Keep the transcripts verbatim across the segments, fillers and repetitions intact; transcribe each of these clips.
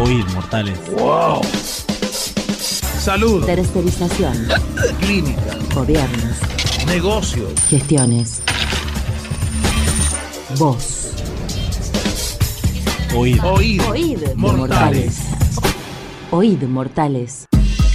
Oíd, mortales. ¡Wow! Salud. Tercerización. Clínica. Gobiernos. Negocios. Gestiones. Voz. Oíd. Oíd. Oíd, mortales. Oíd, mortales.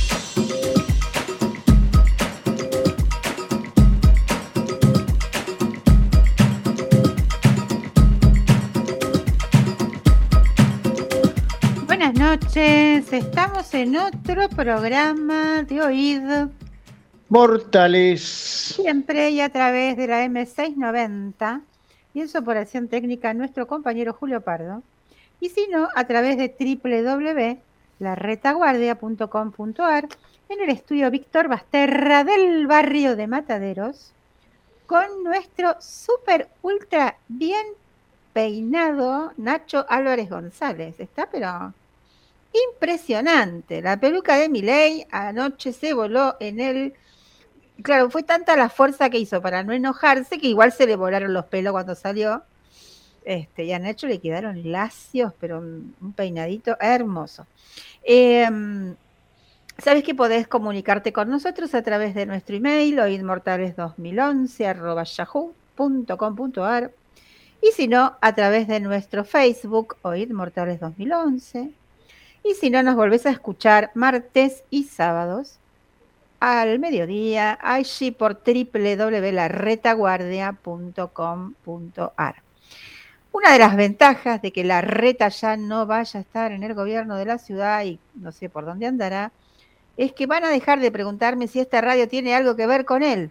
Buenas noches, estamos en otro programa de Oíd Mortales. Siempre y a través de la eme seiscientos noventa y en su operación técnica nuestro compañero Julio Pardo, y si no, a través de doble u doble u doble u punto la retaguardia punto com punto a r en el estudio Víctor Basterra del barrio de Mataderos, con nuestro super ultra bien peinado Nacho Álvarez González. Está pero impresionante. La peluca de Milei anoche se voló en el... Claro, fue tanta la fuerza que hizo para no enojarse que igual se le volaron los pelos cuando salió. Este, y a Nacho le quedaron lacios, pero un, un peinadito hermoso. Eh, Sabes que podés comunicarte con nosotros a través de nuestro email, oidmortales dos mil once arroba yahoo punto com punto a r, y si no, a través de nuestro Facebook, oidmortales dos mil once. Y si no, nos volvés a escuchar martes y sábados al mediodía, allí por doble u doble u doble u punto la retaguardia punto com punto a r. Una de las ventajas de que la reta ya no vaya a estar en el gobierno de la ciudad, y no sé por dónde andará, es que van a dejar de preguntarme si esta radio tiene algo que ver con él.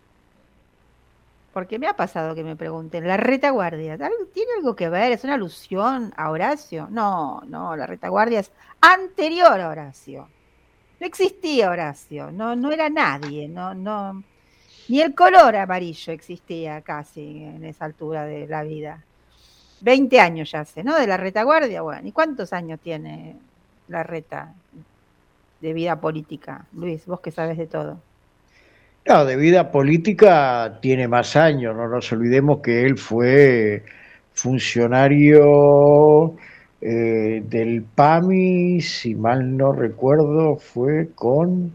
Porque me ha pasado que me pregunten, la retaguardia, ¿tiene algo que ver? ¿Es una alusión a Horacio? No, no, la retaguardia es anterior a Horacio. No existía Horacio, no, no era nadie, no, no, ni el color amarillo existía casi en esa altura de la vida. veinte años ya hace, ¿no? De la retaguardia, bueno, ¿y cuántos años tiene la reta de vida política? Luis, vos que sabes de todo. No, de vida política tiene más años, no nos olvidemos que él fue funcionario eh, del P A M I, si mal no recuerdo, fue con,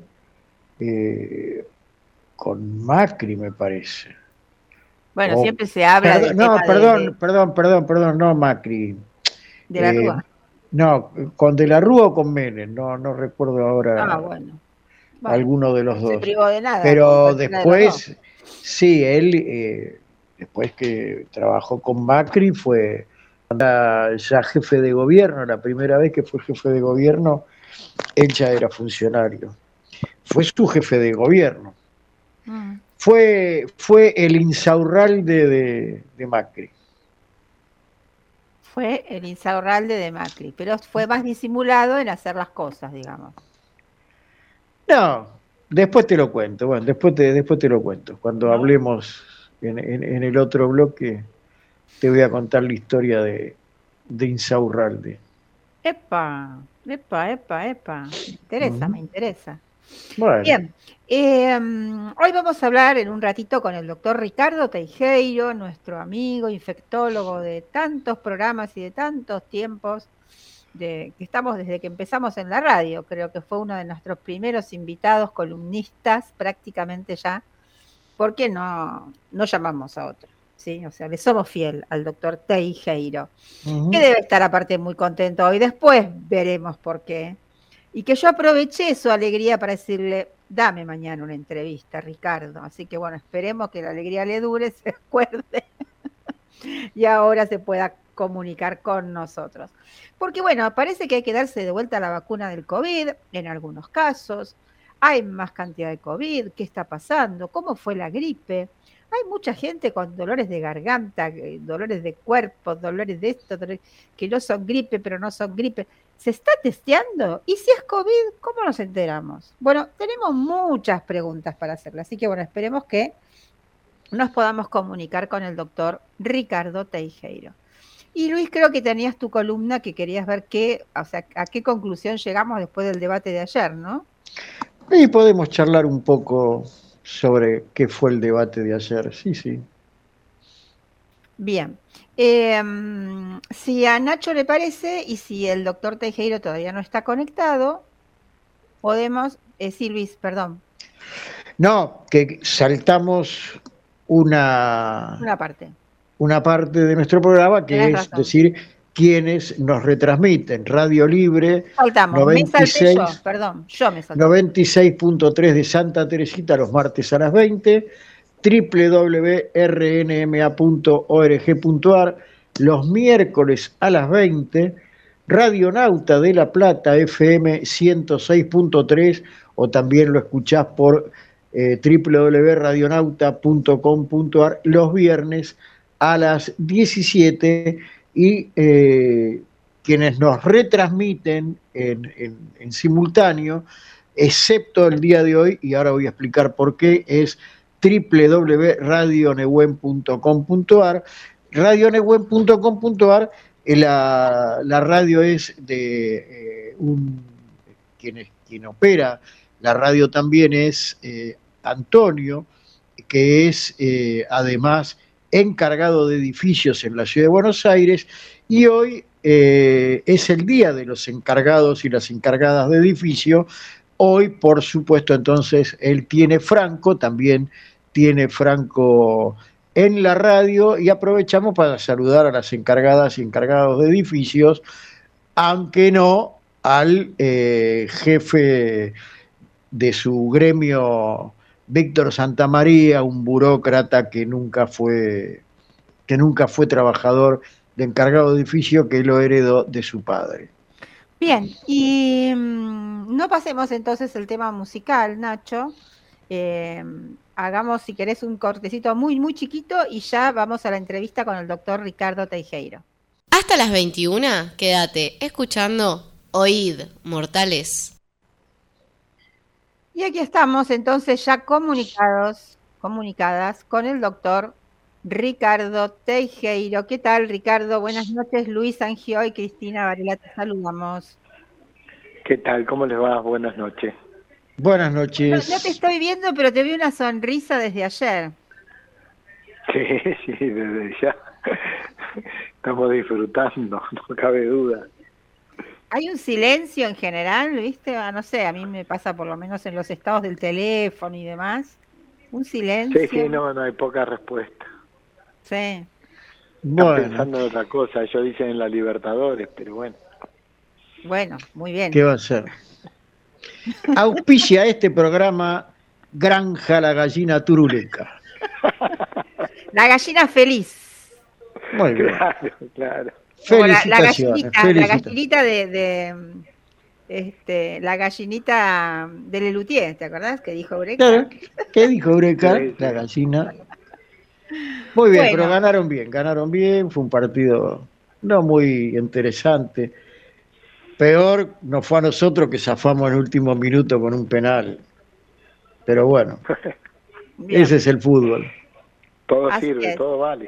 eh, con Macri, me parece. Bueno, oh, siempre se habla perdón, de... No, perdón, de, perdón, perdón, perdón, no Macri. ¿De la eh, Rúa? No, con De la Rúa o con Menem, no, no recuerdo ahora. Ah, bueno. Bueno, alguno de los no dos. se privó de nada. Pero después, de sí, él, eh, después que trabajó con Macri, fue ya jefe de gobierno. La primera vez que fue jefe de gobierno, él ya era funcionario. Fue su jefe de gobierno. Mm. Fue, fue el Insaurralde de, de Macri. Fue el Insaurralde de Macri, pero fue más disimulado en hacer las cosas, digamos. No, después te lo cuento, bueno, después te, después te lo cuento. Cuando ¿no? hablemos en, en, en el otro bloque, te voy a contar la historia de, de Insaurralde. Epa, epa, epa, epa. Me interesa, uh-huh. me interesa. Bueno. Bien, eh, hoy vamos a hablar en un ratito con el doctor Ricardo Teijeiro, nuestro amigo infectólogo de tantos programas y de tantos tiempos. De, que estamos desde que empezamos en la radio, creo que fue uno de nuestros primeros invitados columnistas prácticamente ya, porque no, no llamamos a otro, ¿sí? O sea, le somos fiel al doctor Teijeiro, uh-huh. que debe estar aparte muy contento hoy, después veremos por qué, y que yo aproveché su alegría para decirle, dame mañana una entrevista, Ricardo, así que bueno, esperemos que la alegría le dure, se acuerde, y ahora se pueda comunicar con nosotros. Porque bueno, parece que hay que darse de vuelta la vacuna del COVID, en algunos casos, hay más cantidad de COVID, ¿qué está pasando? ¿Cómo fue la gripe? Hay mucha gente con dolores de garganta, dolores de cuerpo, dolores de esto, dolores que no son gripe, pero no son gripe. ¿Se está testeando? ¿Y si es COVID, cómo nos enteramos? Bueno, tenemos muchas preguntas para hacerle, así que bueno, esperemos que nos podamos comunicar con el doctor Ricardo Teijeiro. Y Luis, creo que tenías tu columna que querías ver qué, o sea, a qué conclusión llegamos después del debate de ayer, ¿no? Y podemos charlar un poco sobre qué fue el debate de ayer, sí, sí. Bien. Eh, si a Nacho le parece y si el doctor Teijeiro todavía no está conectado, podemos, eh, sí, Luis, perdón. No, que saltamos una, Una parte. una parte de nuestro programa que Tenés es razón. decir quienes nos retransmiten. Radio Libre Saltamos, noventa y me salté yo, seis, perdón, yo me salté. noventa y seis punto tres de Santa Teresita los martes a las veinte, doble u doble u doble u punto r n m a punto org punto a r los miércoles a las veinte, Radionauta de La Plata F M ciento seis punto tres, o también lo escuchás por eh, doble u doble u doble u punto radionauta punto com punto a r los viernes a las diecisiete, y eh, quienes nos retransmiten en, en, en simultáneo, excepto el día de hoy, y ahora voy a explicar por qué, es doble u doble u doble u punto radio nehuen punto com punto a r. radio nehuen punto com punto a r, la, la radio es de eh, un quien, es, quien opera la radio también es eh, Antonio, que es eh, además encargado de edificios en la ciudad de Buenos Aires, y hoy eh, es el día de los encargados y las encargadas de edificio. Hoy, por supuesto, entonces, él tiene Franco, también tiene Franco en la radio, y aprovechamos para saludar a las encargadas y encargados de edificios, aunque no al eh, jefe de su gremio, Víctor Santamaría, un burócrata que nunca fue, que nunca fue trabajador de encargado de edificio, que lo heredó de su padre. Bien, y mmm, no pasemos entonces el tema musical, Nacho. Eh, hagamos, si querés, un cortecito muy, muy chiquito y ya vamos a la entrevista con el doctor Ricardo Teijeiro. Hasta las veintiuna, quédate escuchando Oíd, Mortales. Y aquí estamos entonces ya comunicados, comunicadas con el doctor Ricardo Teijeiro. ¿Qué tal, Ricardo? Buenas noches. Luis Angio y Cristina Varela, te saludamos. ¿Qué tal? ¿Cómo les va? Buenas noches. Buenas noches. No, no te estoy viendo, pero te vi una sonrisa desde ayer. Sí, sí, desde ya. Estamos disfrutando, no cabe duda. Hay un silencio en general, ¿viste? Ah, no sé, a mí me pasa por lo menos en los estados del teléfono y demás. Un silencio. Sí, sí, no, no hay poca respuesta. Sí. Bueno. Están pensando en otra cosa, ellos dicen en la Libertadores, pero bueno. Bueno, muy bien. ¿Qué va a ser? Auspicia este programa Granja La Gallina Turuleca. La gallina feliz. Muy bien. Claro, claro. Felicitaciones. La, la gallinita, felicitaciones. la gallinita de, de este, la gallinita de Lelutier, ¿te acordás? Que dijo Eureka. Claro. ¿Qué dijo Eureka? Sí, sí. La gallina. Muy bien, Bueno. pero ganaron bien, ganaron bien, fue un partido no muy interesante. Peor nos fue a nosotros, que zafamos en el último minuto con un penal. Pero bueno, Bien. ese es el fútbol. Todo Así sirve, es. todo vale.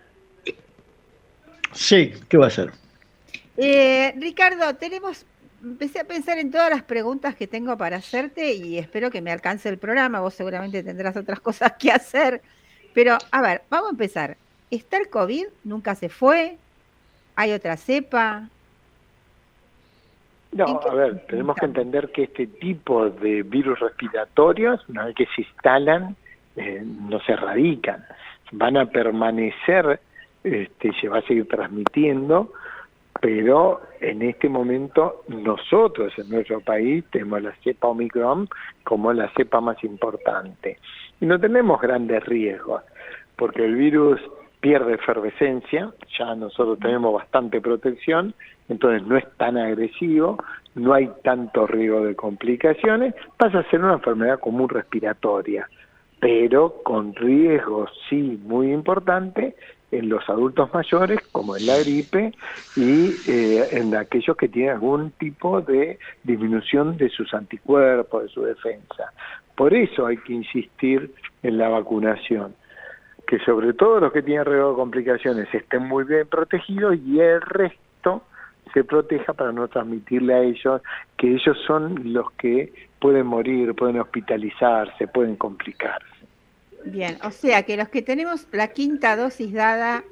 Sí, ¿qué va a ser? Eh, Ricardo, tenemos, empecé a pensar en todas las preguntas que tengo para hacerte y espero que me alcance el programa. Vos seguramente tendrás otras cosas que hacer. Pero, a ver, vamos a empezar. ¿Está el COVID? ¿Nunca se fue? ¿Hay otra cepa? ¿En No, qué a ver, momento tenemos que estamos? entender que este tipo de virus respiratorios, una vez que se instalan, eh, no se erradican, van a permanecer, este, se va a seguir transmitiendo, pero en este momento nosotros en nuestro país tenemos la cepa Omicron como la cepa más importante. Y no tenemos grandes riesgos, porque el virus pierde efervescencia, ya nosotros tenemos bastante protección, entonces no es tan agresivo, no hay tanto riesgo de complicaciones, pasa a ser una enfermedad común respiratoria, pero con riesgos sí muy importantes en los adultos mayores, como en la gripe, y eh, en aquellos que tienen algún tipo de disminución de sus anticuerpos, de su defensa. Por eso hay que insistir en la vacunación, que sobre todo los que tienen riesgo de complicaciones estén muy bien protegidos y el resto se proteja para no transmitirle a ellos, que ellos son los que pueden morir, pueden hospitalizarse, pueden complicarse. Bien, o sea que los que tenemos la quinta dosis dada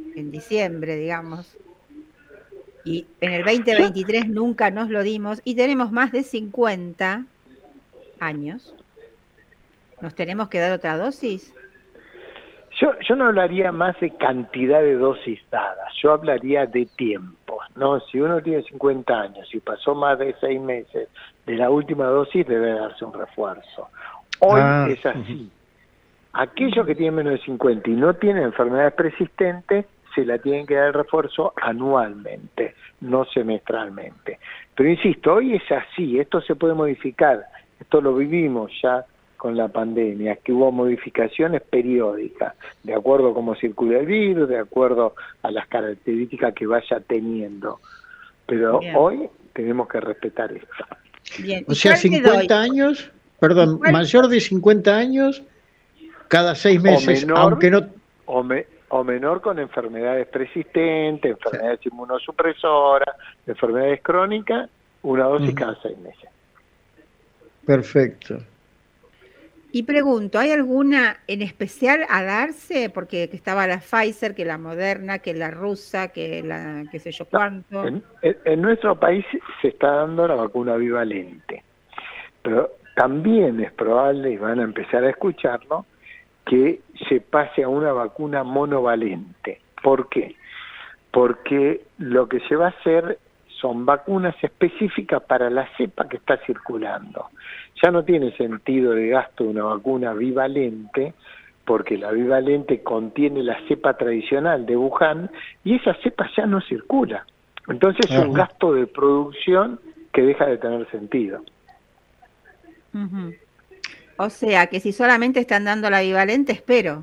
en diciembre, digamos. Y en el veinte veintitrés nunca nos lo dimos y tenemos más de cincuenta años. ¿Nos tenemos que dar otra dosis? Yo, yo no hablaría más de cantidad de dosis dadas, yo hablaría de tiempos, ¿no? Si uno tiene cincuenta años y pasó más de seis meses de la última dosis, debe darse un refuerzo. Hoy Ah. es así. Aquellos que tienen menos de cincuenta y no tienen enfermedades persistentes, se la tienen que dar el refuerzo anualmente, no semestralmente. Pero insisto, hoy es así, esto se puede modificar, esto lo vivimos ya con la pandemia, que hubo modificaciones periódicas, de acuerdo a cómo circula el virus, de acuerdo a las características que vaya teniendo. Pero Bien. hoy tenemos que respetar esto. Bien. O ¿Y sea, cuál te cincuenta doy? años, perdón, ¿Cuál? mayor de cincuenta años, cada seis meses, menor. aunque no... O, me, o menor con enfermedades persistentes, enfermedades inmunosupresoras, enfermedades crónicas, una dosis Ujú. cada seis meses. Perfecto. Y pregunto, ¿hay alguna en especial a darse? Porque que estaba la Pfizer, que la Moderna, que la rusa, que la qué sé yo cuánto. En, en- en nuestro país se está dando la vacuna bivalente, pero también es probable, y van a empezar a escucharlo, que se pase a una vacuna monovalente. ¿Por qué? Porque lo que se va a hacer son vacunas específicas para la cepa que está circulando. Ya no tiene sentido de gasto una vacuna bivalente, porque la bivalente contiene la cepa tradicional de Wuhan y esa cepa ya no circula. Entonces es un Ajá. gasto de producción que deja de tener sentido. Ujú. O sea, que si solamente están dando la bivalente, espero.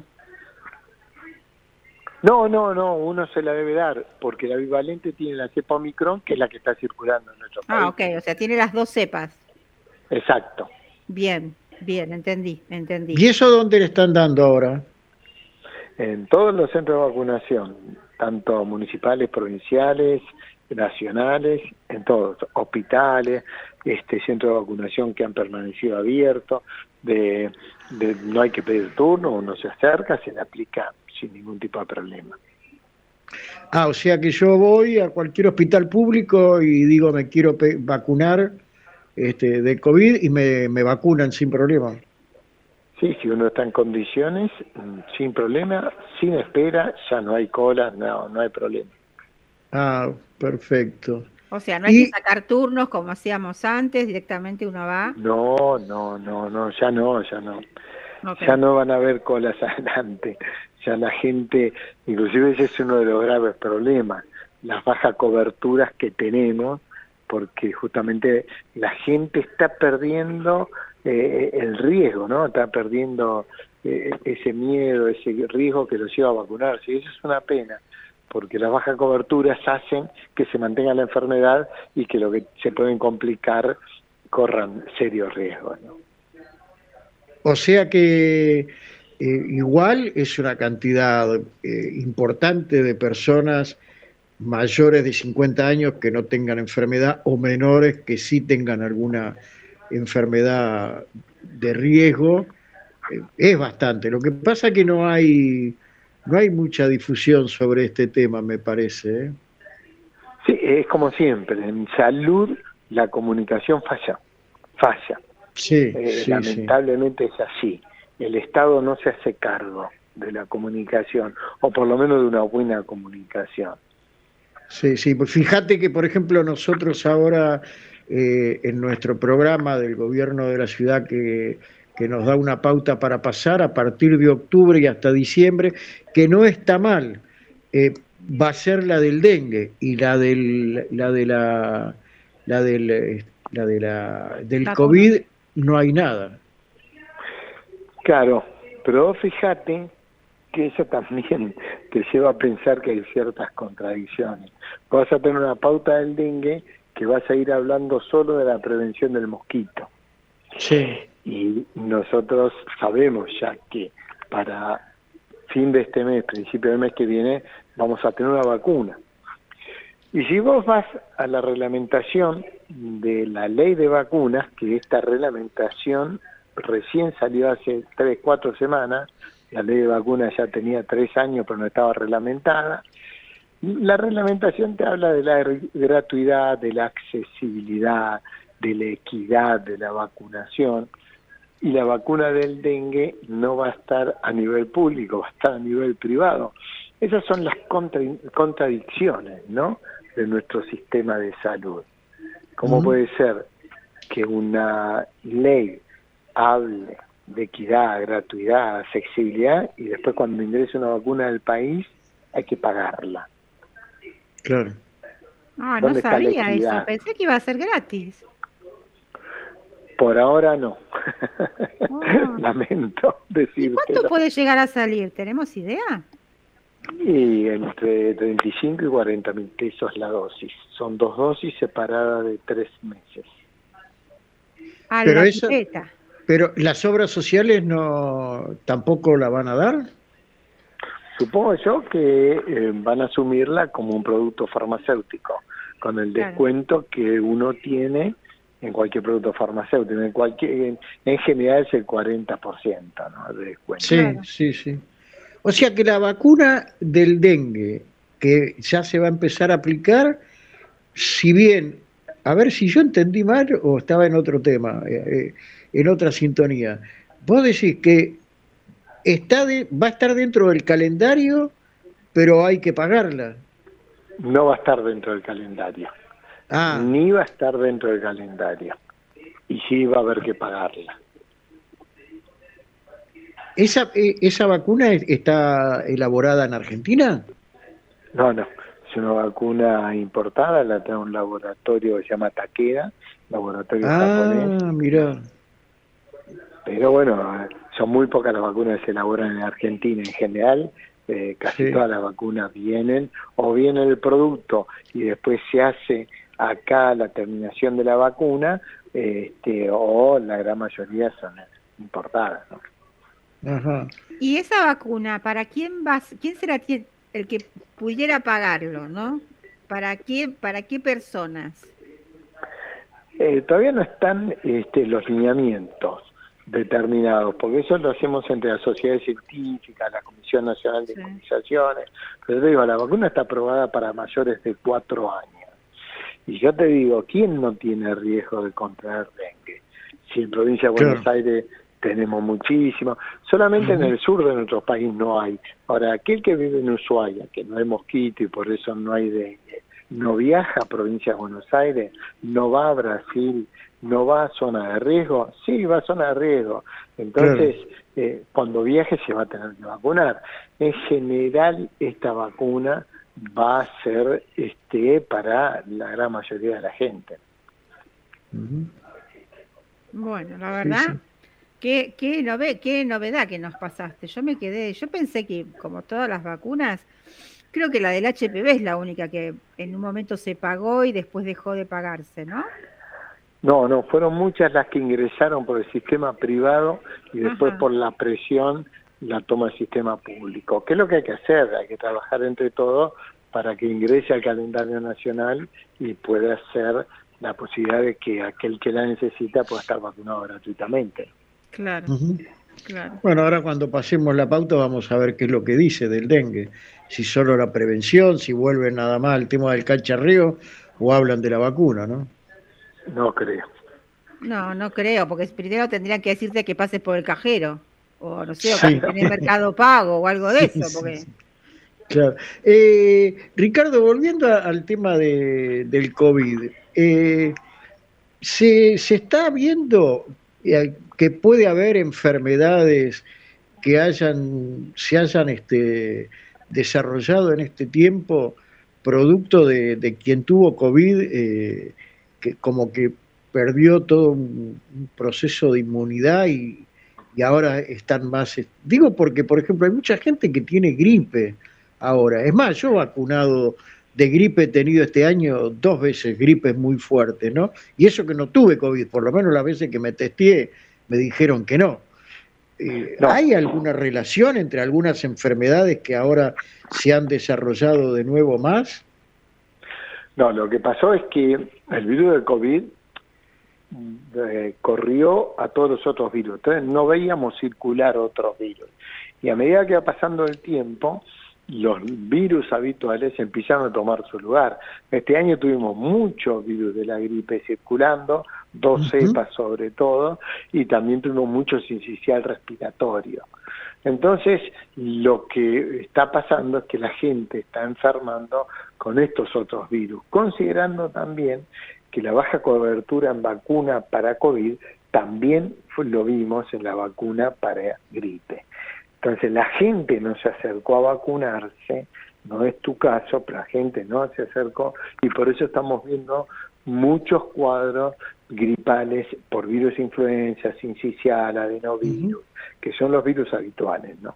No, no, no, uno se la debe dar, porque la bivalente tiene la cepa Omicron, que es la que está circulando en nuestro país. Ah, ok, o sea, tiene las dos cepas. Exacto. Bien, bien, entendí, entendí. ¿Y eso dónde le están dando ahora? En todos los centros de vacunación, tanto municipales, provinciales, nacionales, en todos, hospitales, este centros de vacunación que han permanecido abiertos, de, de no hay que pedir turno, uno se acerca, se le aplica sin ningún tipo de problema. Ah, o sea que yo voy a cualquier hospital público y digo me quiero pe- vacunar este, de COVID y me, me vacunan sin problema. Sí, si uno está en condiciones, mm, sin problema, sin espera, ya no hay cola, no, no hay problema. Ah, perfecto. O sea, no hay Y- que sacar turnos como hacíamos antes, directamente uno va. No, no, no, no, ya no, ya no. Ok. Ya no van a haber colas adelante, ya la gente, inclusive ese es uno de los graves problemas, las bajas coberturas que tenemos, porque justamente la gente está perdiendo eh, el riesgo, ¿no? Está perdiendo eh, ese miedo, ese riesgo que los lleva a vacunarse, y eso es una pena, porque las bajas coberturas hacen que se mantenga la enfermedad y que lo que se pueden complicar corran serios riesgos, ¿no? O sea que eh, igual es una cantidad eh, importante de personas mayores de cincuenta años que no tengan enfermedad o menores que sí tengan alguna enfermedad de riesgo. Eh, es bastante. Lo que pasa es que no hay, no hay mucha difusión sobre este tema, me parece, ¿eh? Sí, es como siempre, en salud la comunicación falla, falla. Sí, Eh, sí, sí. lamentablemente es así. El Estado no se hace cargo de la comunicación, o por lo menos de una buena comunicación. Sí, sí, pues fíjate que, por ejemplo, nosotros ahora eh, en nuestro programa del gobierno de la ciudad que, que nos da una pauta para pasar a partir de octubre y hasta diciembre, que no está mal, eh, va a ser la del dengue y la del la de la la del eh, la de la del Vacuna. COVID no hay nada. Claro, pero vos fíjate que eso también te lleva a pensar que hay ciertas contradicciones. Vas a tener una pauta del dengue que vas a ir hablando solo de la prevención del mosquito. Sí. Y nosotros sabemos ya que para fin de este mes, principio del mes que viene, vamos a tener una vacuna. Y si vos vas a la reglamentación de la ley de vacunas, que esta reglamentación recién salió hace tres, cuatro semanas, La ley de vacunas ya tenía tres años, pero no estaba reglamentada. La reglamentación te habla de la gratuidad, de la accesibilidad, de la equidad de la vacunación, y la vacuna del dengue no va a estar a nivel público, va a estar a nivel privado. Esas son las contra, contradicciones, ¿no?, de nuestro sistema de salud. ¿Cómo uh-huh. puede ser que una ley hable de equidad, gratuidad, accesibilidad, y después cuando ingrese una vacuna al país hay que pagarla? Claro. Ah, no sabía eso, pensé que iba a ser gratis. Por ahora no. Oh. Lamento decirte. ¿Y cuánto puede llegar a salir? ¿Tenemos idea? Y entre treinta y cinco y cuarenta mil pesos la dosis. Son dos dosis separadas de tres meses. A pero la esa, etiqueta. Pero las obras sociales no tampoco la van a dar. Supongo yo que eh, van a asumirla como un producto farmacéutico, con el Claro. descuento que uno tiene en cualquier producto farmacéutico. En cualquier, en, en general es el cuarenta por ciento, ¿no?, de descuento. Sí, Claro. sí, sí. O sea que la vacuna del dengue, que ya se va a empezar a aplicar, si bien, a ver si yo entendí mal o estaba en otro tema, eh, en otra sintonía, vos decís que está de, va a estar dentro del calendario, pero hay que pagarla. No va a estar dentro del calendario. Ah, Ni va a estar dentro del calendario. Y sí va a haber que pagarla. ¿esa, eh, esa vacuna está elaborada en Argentina? No, no. Es una vacuna importada, la trae un laboratorio que se llama Takeda, laboratorio japonés. Ah, mirá. Pero bueno, son muy pocas las vacunas que se elaboran en Argentina. En general, eh, casi Sí. todas las vacunas vienen, o viene el producto y después se hace acá la terminación de la vacuna, este, o la gran mayoría son importadas, ¿no? Ajá. ¿Y esa vacuna, para quién va, quién será el que pudiera pagarlo, no? ¿Para qué, para qué personas? Eh, todavía no están este, los lineamientos determinados, porque eso lo hacemos entre las sociedades científicas, la Comisión Nacional de Sí. Inmunizaciones, pero te digo, la vacuna está aprobada para mayores de cuatro años. Y yo te digo, ¿quién no tiene riesgo de contraer dengue? Si en provincia de Buenos Claro. Aires tenemos muchísimo, solamente Ujú. en el sur de nuestro país no hay. Ahora, aquel que vive en Ushuaia, que no hay mosquito y por eso no hay dengue, no viaja a provincia de Buenos Aires, no va a Brasil, no va a zona de riesgo, sí va a zona de riesgo. Entonces, claro. eh, cuando viaje se va a tener que vacunar. En general, esta vacuna va a ser este para la gran mayoría de la gente. Uh-huh. Bueno, la verdad, sí, sí. Qué, qué, nove, qué novedad que nos pasaste. Yo me quedé, yo pensé que como todas las vacunas, creo que la del H P V es la única que en un momento se pagó y después dejó de pagarse, ¿no? No, no, fueron muchas las que ingresaron por el sistema privado y después Ajá. por la presión la toma el sistema público. ¿Qué es lo que hay que hacer? Hay que trabajar entre todos para que ingrese al calendario nacional y pueda ser la posibilidad de que aquel que la necesita pueda estar vacunado gratuitamente. Claro, uh-huh. claro. Bueno, ahora cuando pasemos la pauta vamos a ver qué es lo que dice del dengue. Si solo la prevención, si vuelven nada más al tema del cacharrío o hablan de la vacuna, ¿no? No creo. No, no creo, porque primero tendrían que decirte que pases por el cajero, o no sé, o sí. que tenés Mercado Pago o algo de eso, porque... Claro. Eh, Ricardo, volviendo a, al tema de, del COVID, eh, ¿se, se está viendo que puede haber enfermedades que hayan se hayan este, desarrollado en este tiempo producto de, de quien tuvo COVID, eh, que como que perdió todo un, un proceso de inmunidad y, y ahora están más... Digo porque, por ejemplo, hay mucha gente que tiene gripe ahora. Es más, yo vacunado de gripe he tenido este año dos veces gripes muy fuertes, ¿no? Y eso que no tuve COVID, por lo menos las veces que me testé me dijeron que no. Eh, no. ¿Hay alguna relación entre algunas enfermedades que ahora se han desarrollado de nuevo más? No, lo que pasó es que el virus del COVID eh, corrió a todos los otros virus. Entonces no veíamos circular otros virus. Y a medida que va pasando el tiempo, los virus habituales empiezan a tomar su lugar. Este año tuvimos muchos virus de la gripe circulando, dos Ujú. cepas sobre todo, y también tuvimos mucho sincicial respiratorio. Entonces, lo que está pasando es que la gente está enfermando con estos otros virus, considerando también que la baja cobertura en vacuna para COVID también fue- lo vimos en la vacuna para gripe. Entonces la gente no se acercó a vacunarse, no es tu caso, pero la gente no se acercó y por eso estamos viendo muchos cuadros gripales por virus influenza, sincicial, adenovirus, que son los virus habituales, ¿no?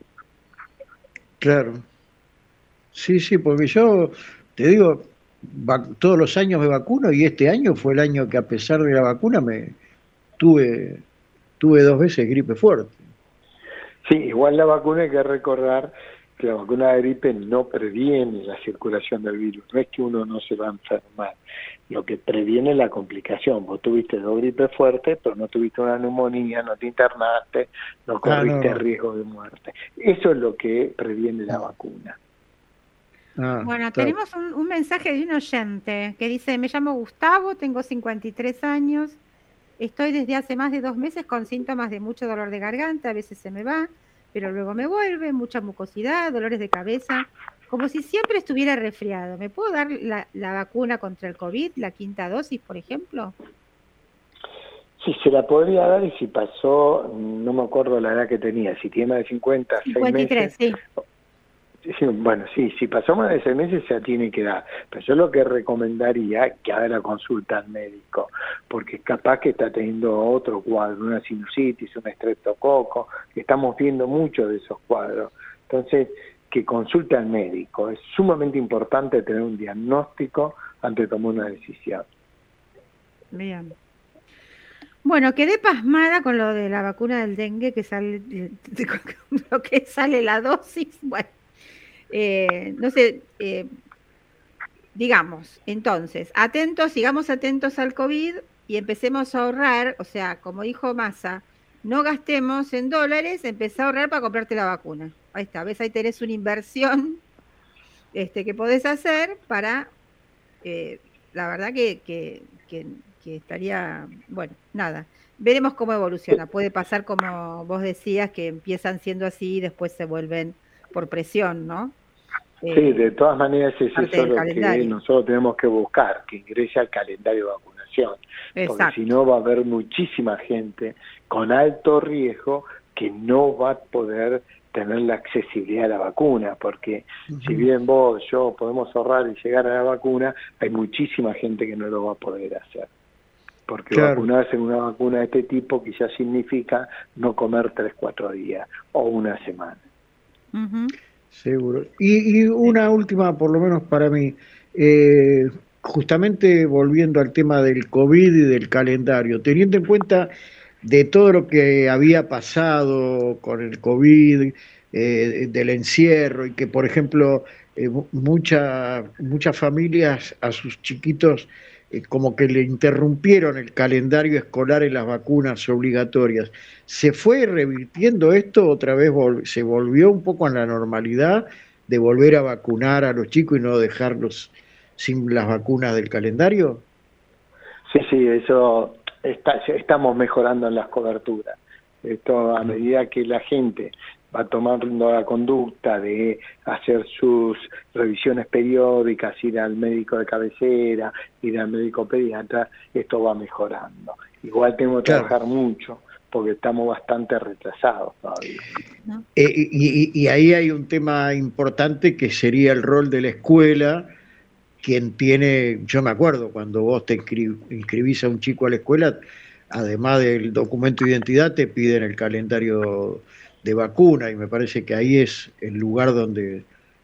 Claro. Sí, sí, porque yo te digo, va- todos los años me vacuno y este año fue el año que a pesar de la vacuna me tuve, tuve dos veces gripe fuerte. Sí, igual la vacuna hay que recordar que la vacuna de gripe no previene la circulación del virus, no es que uno no se va a enfermar, lo que previene es la complicación. Vos tuviste dos gripes fuertes, pero no tuviste una neumonía, no te internaste, no Ah, corriste no, no. riesgo de muerte. Eso es lo que previene la vacuna. Ah, Bueno, está. tenemos un, un mensaje de un oyente que dice, me llamo Gustavo, tengo cincuenta y tres años, estoy desde hace más de dos meses con síntomas de mucho dolor de garganta, a veces se me va, pero luego me vuelve, mucha mucosidad, dolores de cabeza, como si siempre estuviera resfriado. ¿Me puedo dar la, la vacuna contra el COVID, la quinta dosis, por ejemplo? Sí, se la podría dar y si pasó, no me acuerdo la edad que tenía, si tiene más de cincuenta, seis cincuenta y tres, meses. sí. Sí, bueno, sí, si pasó más de seis meses se la tiene que dar, pero yo lo que recomendaría que haga la consulta al médico, porque capaz que está teniendo otro cuadro, una sinusitis, un estreptococo, que estamos viendo muchos de esos cuadros. Entonces, que consulte al médico, es sumamente importante tener un diagnóstico antes de tomar una decisión. Bien. Bueno, quedé pasmada con lo de la vacuna del dengue, que sale, lo que sale la dosis, bueno. Eh, no sé, eh, digamos, entonces, atentos, sigamos atentos al COVID y empecemos a ahorrar, o sea, como dijo Massa, no gastemos en dólares, empecé a ahorrar para comprarte la vacuna. Ahí está, ves, ahí tenés una inversión este, que podés hacer para, eh, la verdad que, que, que, que estaría, bueno, nada, veremos cómo evoluciona. Puede pasar como vos decías, que empiezan siendo así y después se vuelven por presión, ¿no? Sí, de todas maneras es parte eso del lo que calendario. nosotros tenemos que buscar, que ingrese al calendario de vacunación, porque Exacto. si no va a haber muchísima gente con alto riesgo que no va a poder tener la accesibilidad a la vacuna, porque Ujú. si bien vos, yo podemos ahorrar y llegar a la vacuna, hay muchísima gente que no lo va a poder hacer. Porque Claro. vacunarse en una vacuna de este tipo quizás significa no comer tres, cuatro días o una semana. Ujú. Seguro. Y, y una última, por lo menos para mí, eh, justamente volviendo al tema del COVID y del calendario, teniendo en cuenta de todo lo que había pasado con el COVID, eh, del encierro, y que, por ejemplo, eh, mu- mucha- muchas familias a sus chiquitos eh, como que le interrumpieron el calendario escolar en las vacunas obligatorias. ¿Se fue revirtiendo esto? ¿Otra vez vol- se volvió un poco a la normalidad de volver a vacunar a los chicos y no dejarlos sin las vacunas del calendario? Sí, sí, eso está, estamos mejorando en las coberturas. Esto a medida que la gente va tomando la conducta de hacer sus revisiones periódicas, ir al médico de cabecera, ir al médico pediatra, esto va mejorando. Igual tenemos que Claro. trabajar mucho porque estamos bastante retrasados todavía. Eh, y, y- y ahí hay un tema importante que sería el rol de la escuela, quien tiene, yo me acuerdo, cuando vos te inscri- inscribís a un chico a la escuela, además del documento de identidad, te piden el calendario de vacuna, y me parece que ahí es el lugar donde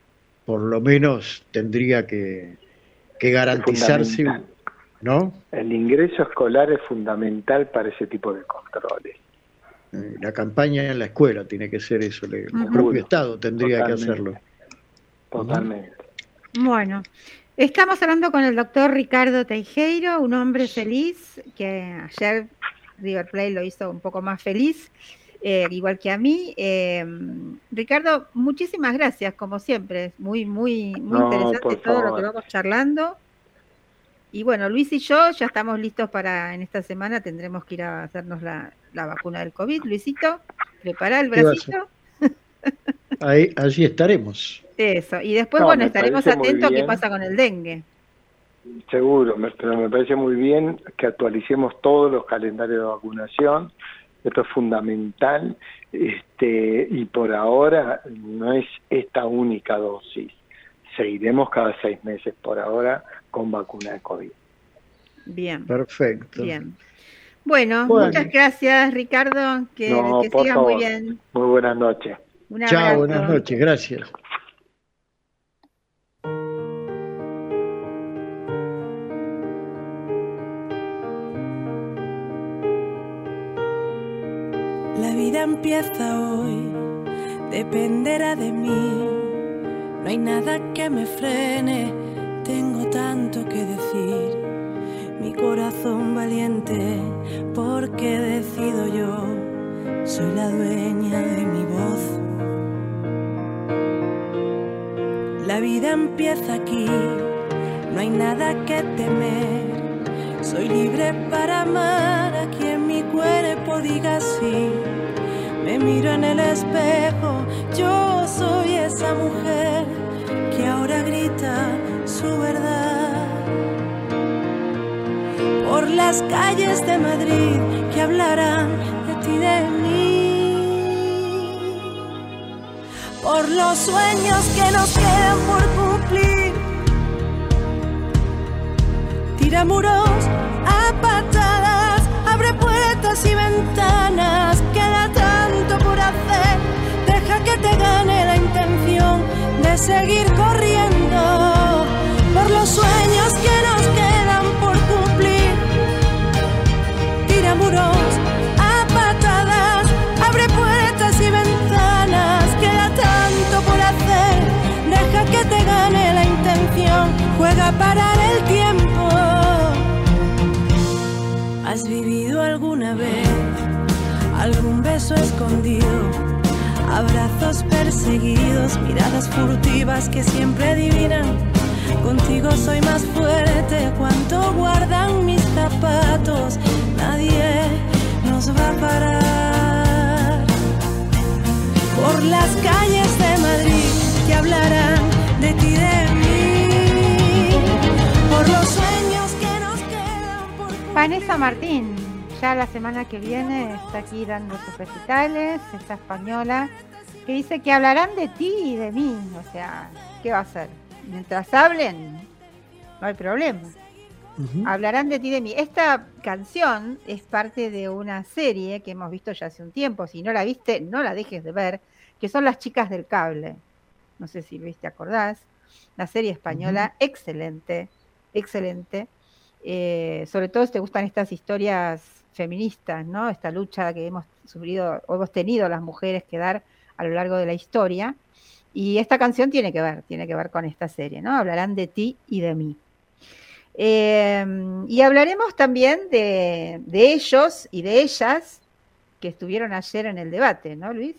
por lo menos tendría que, que Es garantizarse, fundamental. ¿no? El ingreso escolar es fundamental para ese tipo de controles. Eh, La campaña en la escuela tiene que ser eso, le- el Ujú. propio Estado tendría Totalmente. que hacerlo. Totalmente. Bueno, estamos hablando con el doctor Ricardo Teijeiro, un hombre feliz, que ayer River Plate lo hizo un poco más feliz. eh, igual que a mí. Eh, Ricardo, muchísimas gracias, como siempre. Es muy, muy, muy No, interesante por todo lo que favor. vamos charlando. Y bueno, Luis y yo ya estamos listos para, en esta semana tendremos que ir a hacernos la, la vacuna del COVID. Luisito, prepara el ¿Qué va a hacer? bracito. Ahí, allí estaremos. Eso. Y después, No, bueno, me estaremos parece muy atentos a qué bien. pasa con el dengue. Seguro, me- pero me parece muy bien que actualicemos todos los calendarios de vacunación. Esto es fundamental, este, y por ahora no es esta única dosis. Seguiremos cada seis meses por ahora con vacuna de COVID. Bien, Perfecto. bien. Bueno, Bueno. muchas gracias, Ricardo. Que, No, que por sigas muy favor. bien. Muy buenas noches. Un abrazo. Chao, buenas noches, gracias. La vida empieza hoy, dependerá de mí. No hay nada que me frene, tengo tanto que decir. Mi corazón valiente, porque decido yo, soy la dueña de mi voz. La vida empieza aquí, no hay nada que temer. Soy libre para amar a quien mi cuerpo diga sí. Me miro en el espejo, yo soy esa mujer que ahora grita su verdad. Por las calles de Madrid que hablarán de ti, de mí. Por los sueños que nos quedan por cumplir. Tira muros a patadas, abre puertas y ventanas. Queda tanto por hacer, deja que te gane la intención de seguir corriendo por los sueños que nos quedan por cumplir. Tira muros a patadas, abre puertas y ventanas. Queda tanto por hacer, deja que te gane la intención. Juega a parar el tiempo. ¿Has vivido alguna vez algún beso escondido? Abrazos perseguidos, miradas furtivas que siempre adivinan. Contigo soy más fuerte, cuánto guardan mis zapatos. Nadie nos va a parar. Por las calles de Madrid que hablarán de ti, de mí. Por los sueños que nos quedan por cumplir. Vanessa Martín, ya la semana que viene está aquí dando sus recitales, esta española, que dice que hablarán de ti y de mí. O sea, ¿qué va a hacer? Mientras hablen, no hay problema. Ujú. Hablarán de ti y de mí. Esta canción es parte de una serie que hemos visto ya hace un tiempo. Si no la viste, no la dejes de ver, que son Las Chicas del Cable. No sé si viste, acordás. La serie española, uh-huh. excelente, excelente. Eh, sobre todo si te gustan estas historias feministas, ¿no? Esta lucha que hemos sufrido o hemos tenido las mujeres que dar a lo largo de la historia. Y esta canción tiene que ver, tiene que ver con esta serie, ¿no? Hablarán de ti y de mí. Eh, y hablaremos también de, de ellos y de ellas que estuvieron ayer en el debate, ¿no, Luis?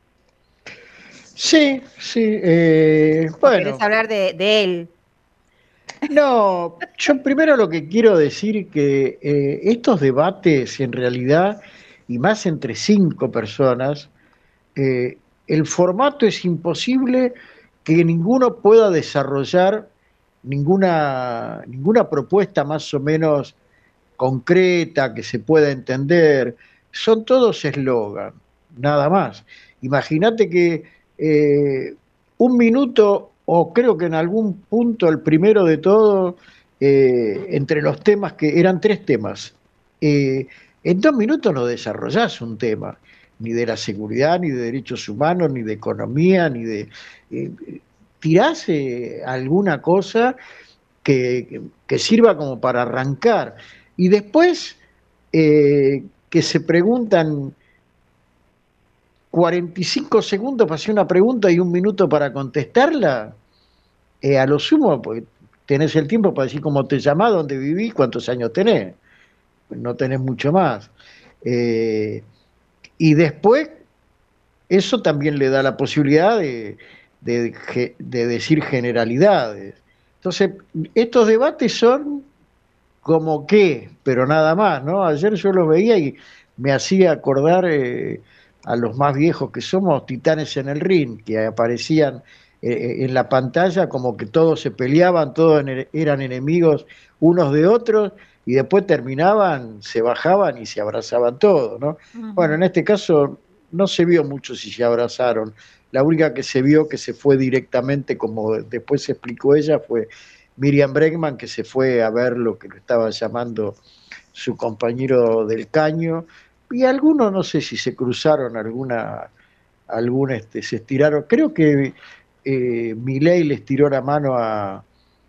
Sí, sí. Eh, bueno. ¿Querés hablar de, de él? No, yo primero lo que quiero decir que eh, estos debates en realidad, y más entre cinco personas, eh, el formato es imposible que ninguno pueda desarrollar ninguna, ninguna propuesta más o menos concreta que se pueda entender. Son todos eslogan, nada más. Imagínate que eh, un minuto, o creo que en algún punto el primero de todo, eh, entre los temas que eran tres temas, eh, en dos minutos no desarrollás un tema, ni de la seguridad, ni de derechos humanos, ni de economía, ni de... Eh, tirás eh, alguna cosa que, que, que sirva como para arrancar. Y después eh, que se preguntan cuarenta y cinco segundos para hacer una pregunta y un minuto para contestarla, eh, a lo sumo, porque tenés el tiempo para decir cómo te llamás, dónde vivís, cuántos años tenés. No tenés mucho más. Eh, y después eso también le da la posibilidad de, de, de decir generalidades. Entonces, estos debates son como que, pero nada más, ¿no? Ayer yo los veía y me hacía acordar eh, a los más viejos que somos, Titanes en el Ring, que aparecían eh, en la pantalla como que todos se peleaban, todos eran enemigos unos de otros, y después terminaban, se bajaban y se abrazaban todos, ¿no? Uh-huh. Bueno, en este caso no se vio mucho si se abrazaron. La única que se vio que se fue directamente, como después se explicó ella, fue Miriam Bregman, que se fue a ver lo que lo estaba llamando su compañero del caño, y algunos no sé si se cruzaron alguna, alguna este, se estiraron, creo que eh, Milei les tiró la mano a,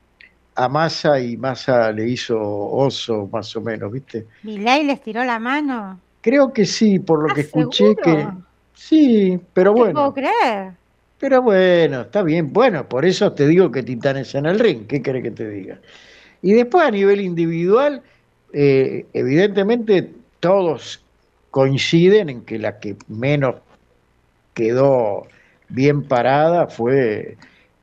a Massa y Massa le hizo oso, más o menos, ¿viste? ¿Milei les tiró la mano? Creo que sí, por lo que escuché. ¿Seguro? Que sí, pero no bueno. No puedo creer. Pero bueno, está bien. Bueno, por eso te digo que Titanes en el Ring. ¿Qué querés que te diga? Y después a nivel individual, eh, evidentemente todos coinciden en que la que menos quedó bien parada fue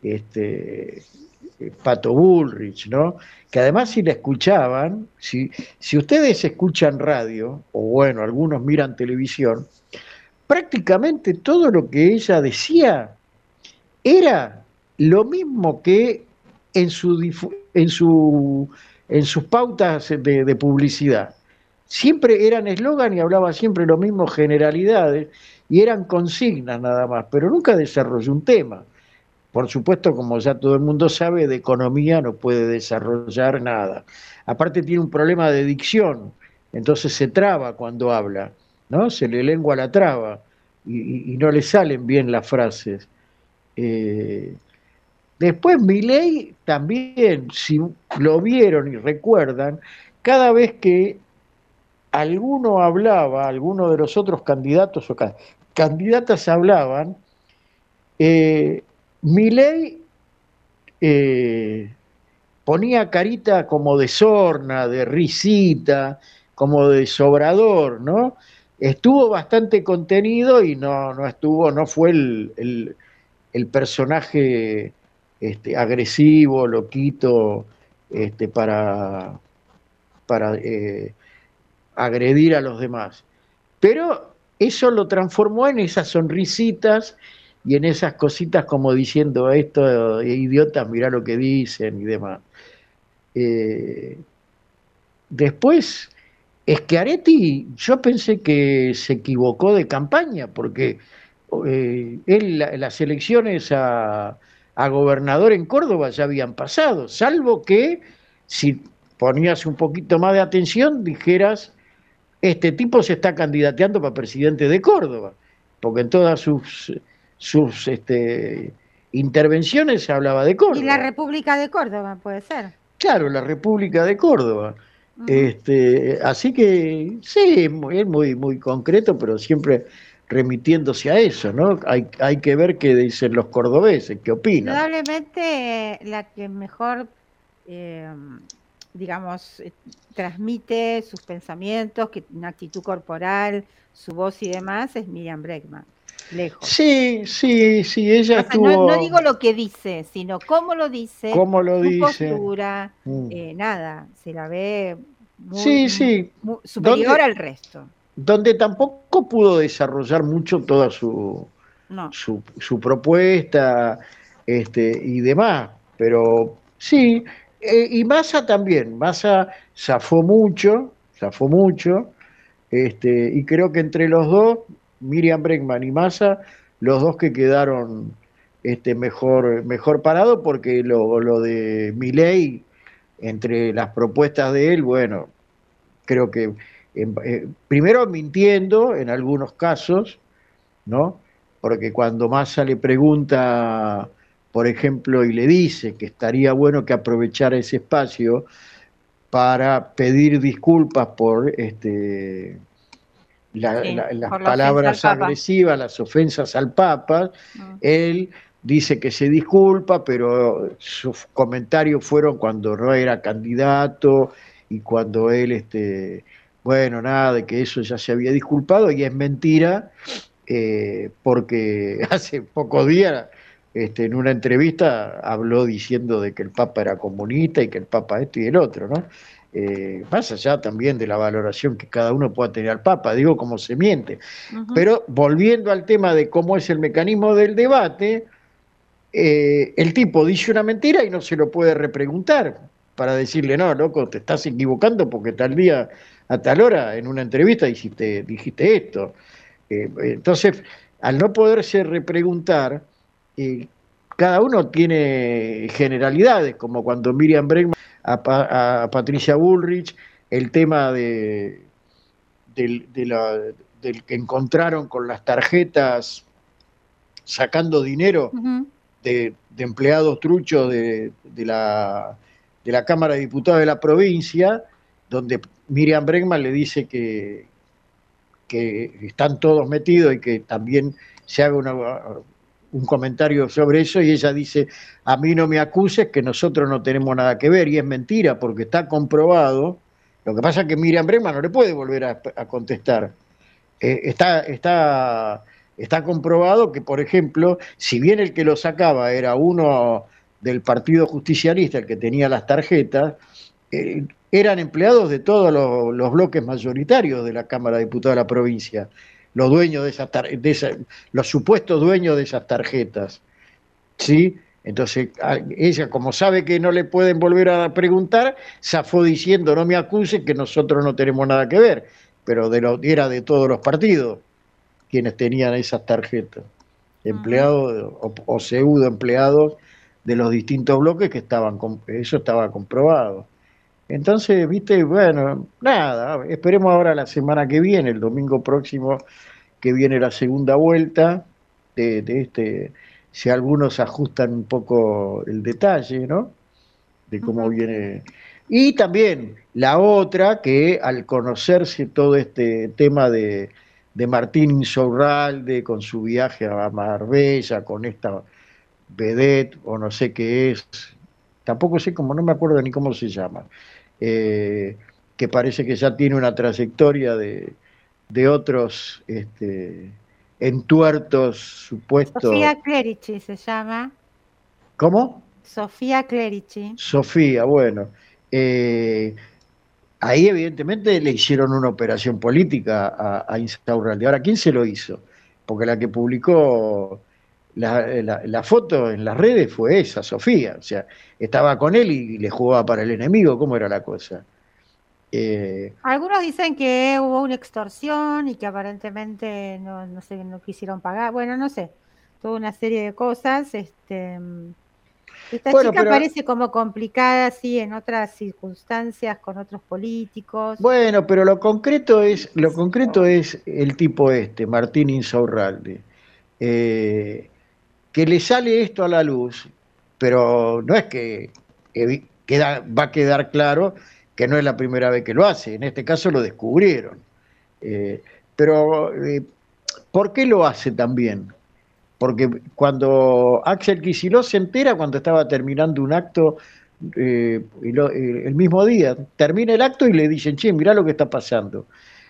este Pato Bullrich, ¿no? Que además si la escuchaban, si, si ustedes escuchan radio, o bueno, algunos miran televisión, prácticamente todo lo que ella decía era lo mismo que en, su, en, su, en sus pautas de, de publicidad. Siempre eran eslogan y hablaba siempre lo mismo, generalidades, y eran consignas nada más, pero nunca desarrolló un tema. Por supuesto, como ya todo el mundo sabe, de economía no puede desarrollar nada. Aparte tiene un problema de dicción, entonces se traba cuando habla, ¿no? Se le lengua la traba y, y, y no le salen bien las frases. Eh, después Milei también, si lo vieron y recuerdan, cada vez que alguno hablaba, alguno de los otros candidatos o candidatas hablaban, eh, Milei eh, ponía carita como de sorna, de risita, como de sobrador, ¿no? Estuvo bastante contenido y no, no estuvo, no fue el, el, el personaje este, agresivo, loquito, este, para, para eh, agredir a los demás. Pero eso lo transformó en esas sonrisitas y en esas cositas como diciendo esto, idiotas, mirá lo que dicen y demás. Eh, después, Schiaretti, yo pensé que se equivocó de campaña, porque eh, él, la, las elecciones a, a gobernador en Córdoba ya habían pasado, salvo que si ponías un poquito más de atención, dijeras, este tipo se está candidateando para presidente de Córdoba, porque en todas sus... sus este, intervenciones se hablaba de Córdoba. Y la República de Córdoba, puede ser. Claro, la República de Córdoba. Uh-huh. este, así que sí, es muy, muy concreto, pero siempre remitiéndose a eso, ¿no? Hay, hay que ver qué dicen los cordobeses, qué opinan. Probablemente la que mejor, eh, digamos, eh, transmite sus pensamientos, que una actitud corporal, su voz y demás, es Miriam Bregman. Lejos. Sí, sí, sí, ella o sea, estuvo... no, no digo lo que dice, sino cómo lo dice, cómo lo su dice. postura, mm. eh, nada, se la ve muy, sí, sí. muy superior donde, al resto. Donde tampoco pudo desarrollar mucho toda su, no. su, su propuesta este, y demás, pero sí, eh, y Massa también, Massa zafó mucho, zafó mucho, este, y creo que entre los dos, Miriam Bregman y Massa, los dos que quedaron este, mejor, mejor parados, porque lo, lo de Milei, entre las propuestas de él, bueno, creo que eh, eh, primero mintiendo en algunos casos, ¿no? Porque cuando Massa le pregunta, por ejemplo, y le dice que estaría bueno que aprovechara ese espacio para pedir disculpas por este La, sí, la, las palabras agresivas, las ofensas al Papa, uh-huh. Él dice que se disculpa, pero sus comentarios fueron cuando no era candidato y cuando él este, bueno, nada, de que eso ya se había disculpado, y es mentira, eh, porque hace pocos días, este, en una entrevista, habló diciendo de que el Papa era comunista y que el Papa esto y el otro, ¿no? Eh, más allá también de la valoración que cada uno pueda tener al Papa, digo cómo se miente. Uh-huh. Pero volviendo al tema de cómo es el mecanismo del debate, eh, el tipo dice una mentira y no se lo puede repreguntar para decirle, no, loco, te estás equivocando porque tal día, a tal hora, en una entrevista dijiste, dijiste esto. Eh, entonces, al no poderse repreguntar, eh, cada uno tiene generalidades, como cuando Miriam Bregman a, Pa, a Patricia Bullrich, el tema de, de, de la, del que encontraron con las tarjetas sacando dinero uh-huh. de, de empleados truchos de, de, la, de la Cámara de Diputados de la provincia, donde Miriam Bregman le dice que, que están todos metidos y que también se haga una, un comentario sobre eso, y ella dice, a mí no me acuses que nosotros no tenemos nada que ver, y es mentira porque está comprobado. Lo que pasa es que Miriam Bregman no le puede volver a, a contestar. Eh, está, está, está comprobado que, por ejemplo, si bien el que lo sacaba era uno del Partido Justicialista, el que tenía las tarjetas, eh, eran empleados de todos los, los bloques mayoritarios de la Cámara de Diputados de la provincia, los dueños de esas, tar- de esa, los supuestos dueños de esas tarjetas, ¿sí? Entonces, ella, como sabe que no le pueden volver a preguntar, zafó diciendo, no me acuse que nosotros no tenemos nada que ver, pero de lo, era de todos los partidos quienes tenían esas tarjetas, empleados o, o pseudo empleados de los distintos bloques que estaban, eso estaba comprobado. Entonces, viste, bueno, nada, esperemos ahora la semana que viene, el domingo próximo, que viene la segunda vuelta de, de este, si algunos ajustan un poco el detalle, ¿no? De cómo uh-huh. viene. Y también la otra, que al conocerse todo este tema de, de Martín Insaurralde, con su viaje a Marbella, con esta vedette, o no sé qué es, tampoco sé cómo, no me acuerdo ni cómo se llama, eh, que parece que ya tiene una trayectoria de, de otros este, entuertos supuestos. Sofía Clerici se llama. ¿Cómo? Sofía Clerici. Sofía, bueno. Eh, ahí evidentemente le hicieron una operación política a, a Insaurralde. Ahora, ¿quién se lo hizo? Porque la que publicó La, la, la foto en las redes fue esa, Sofía, o sea, estaba con él y le jugaba para el enemigo. ¿Cómo era la cosa? Eh, Algunos dicen que hubo una extorsión y que aparentemente no, no sé, no quisieron pagar, bueno, no sé, toda una serie de cosas. Este, esta bueno, chica pero, parece como complicada, sí, en otras circunstancias, con otros políticos. Bueno, pero lo concreto es, lo concreto es el tipo este, Martín Insaurralde. Eh, que le sale esto a la luz, pero no es que eh, queda, va a quedar claro que no es la primera vez que lo hace, en este caso lo descubrieron. Eh, pero, eh, ¿por qué lo hace también? Porque cuando Axel Kicillof se entera, cuando estaba terminando un acto, eh, y lo, eh, el mismo día, termina el acto y le dicen, che, mirá lo que está pasando.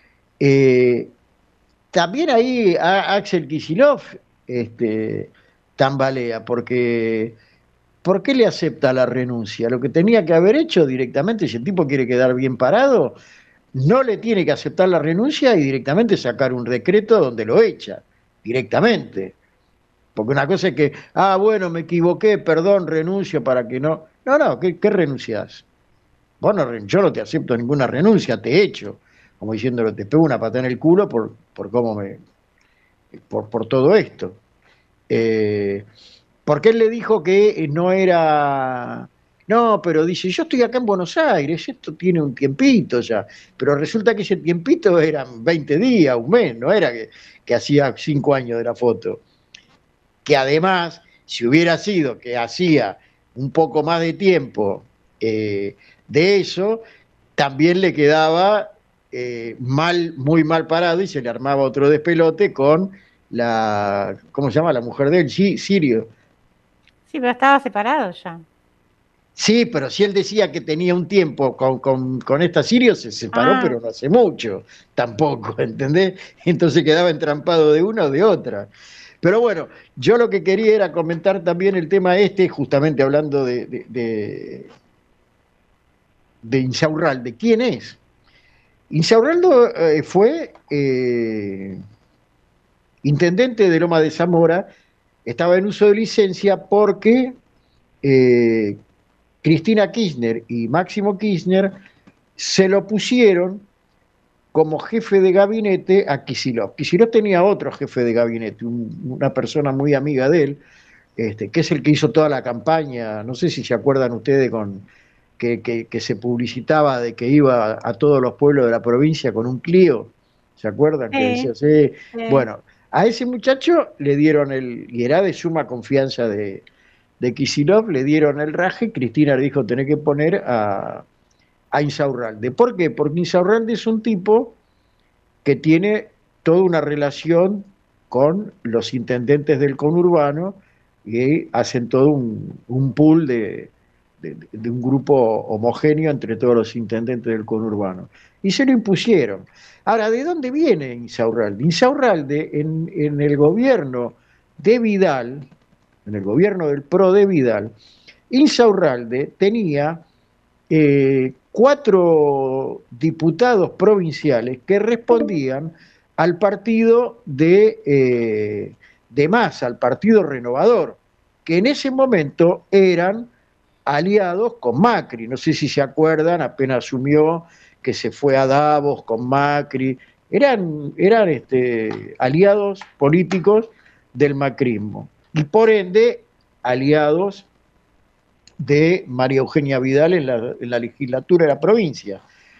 Eh, también ahí a Axel Kicillof este, tambalea, porque ¿por qué le acepta la renuncia? Lo que tenía que haber hecho directamente, si el tipo quiere quedar bien parado, no le tiene que aceptar la renuncia y directamente sacar un decreto donde lo echa, directamente. Porque una cosa es que, ah, bueno, me equivoqué, perdón, renuncio para que no... No, no, ¿qué, qué renunciás? Vos no, yo no te acepto ninguna renuncia, te echo. Como diciéndolo, te pego una patada en el culo por, por cómo me... Por, por todo esto. Eh, porque él le dijo que no era... No, pero dice, yo estoy acá en Buenos Aires, esto tiene un tiempito ya, pero resulta que ese tiempito eran veinte días, un mes, no era que, que hacía cinco años de la foto. Que además, si hubiera sido que hacía un poco más de tiempo eh, de eso, también le quedaba eh, mal, muy mal parado y se le armaba otro despelote con la, ¿cómo se llama? La mujer de él, sí, Sirio. Sí, pero estaba separado ya. Sí, pero si él decía que tenía un tiempo con, con, con esta Sirio, se separó, Ah. pero no hace mucho, tampoco, ¿entendés? Entonces quedaba entrampado de una o de otra. Pero bueno, yo lo que quería era comentar también el tema este, justamente hablando de, de, de, de Insaurralde. ¿Quién es? Insaurralde eh, fue eh, intendente de Loma de Zamora, estaba en uso de licencia porque eh, Cristina Kirchner y Máximo Kirchner se lo pusieron como jefe de gabinete a Kicillof. Kicillof tenía otro jefe de gabinete, un, una persona muy amiga de él, este, que es el que hizo toda la campaña, no sé si se acuerdan ustedes con que, que, que se publicitaba de que iba a todos los pueblos de la provincia con un Clio, ¿se acuerdan? Sí, que decía, sí. sí. Bueno, a ese muchacho le dieron el, y era de suma confianza de, de Kicillof, le dieron el raje, Cristina le dijo, tenés que poner a, a Insaurralde. ¿Por qué? Porque Insaurralde es un tipo que tiene toda una relación con los intendentes del conurbano y hacen todo un, un pool de, de, de un grupo homogéneo entre todos los intendentes del conurbano. Y se lo impusieron. Ahora, ¿de dónde viene Insaurralde? Insaurralde en, en el gobierno de Vidal, en el gobierno del P R O de Vidal, Insaurralde tenía eh, cuatro diputados provinciales que respondían al partido de, eh, de Massa, al Partido Renovador, que en ese momento eran aliados con Macri. No sé si se acuerdan, apenas asumió que se fue a Davos con Macri. Eran, eran este, aliados políticos del macrismo y por ende aliados de María Eugenia Vidal en la, en la legislatura de la provincia.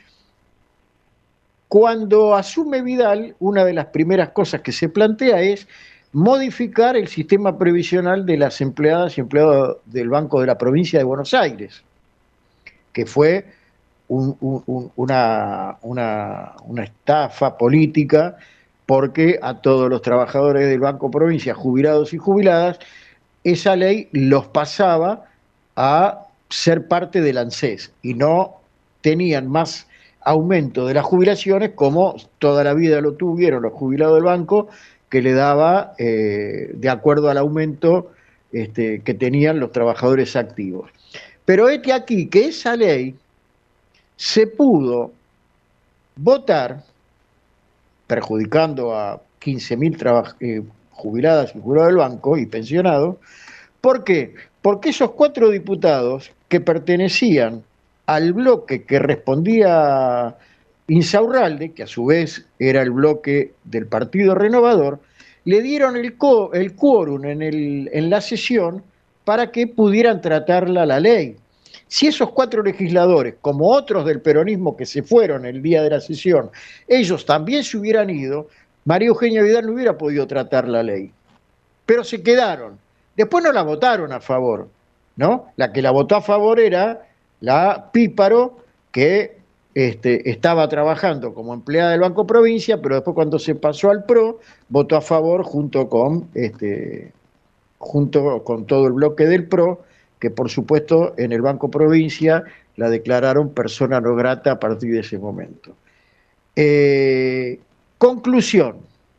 Cuando asume Vidal, una de las primeras cosas que se plantea es modificar el sistema previsional de las empleadas y empleados del Banco de la Provincia de Buenos Aires, que fue un, un, una, una, una estafa política, porque a todos los trabajadores del Banco Provincia, jubilados y jubiladas, esa ley los pasaba a ser parte del ANSES y no tenían más aumento de las jubilaciones como toda la vida lo tuvieron los jubilados del banco, que le daba eh, de acuerdo al aumento este, que tenían los trabajadores activos. Pero es que aquí que esa ley se pudo votar perjudicando a quince mil eh, jubiladas y jubilados del banco y pensionados. ¿Por qué? Porque esos cuatro diputados que pertenecían al bloque que respondía Insaurralde, que a su vez era el bloque del Partido Renovador, le dieron el, co el quórum en, el, en la sesión para que pudieran tratarla la ley. Si esos cuatro legisladores, como otros del peronismo que se fueron el día de la sesión, ellos también se hubieran ido, María Eugenia Vidal no hubiera podido tratar la ley. Pero se quedaron. Después no la votaron a favor, ¿no? La que la votó a favor era la Píparo, que este, estaba trabajando como empleada del Banco Provincia, pero después cuando se pasó al P R O, votó a favor junto con, este, junto con todo el bloque del P R O, que por supuesto en el Banco Provincia la declararon persona no grata a partir de ese momento. Eh, conclusión.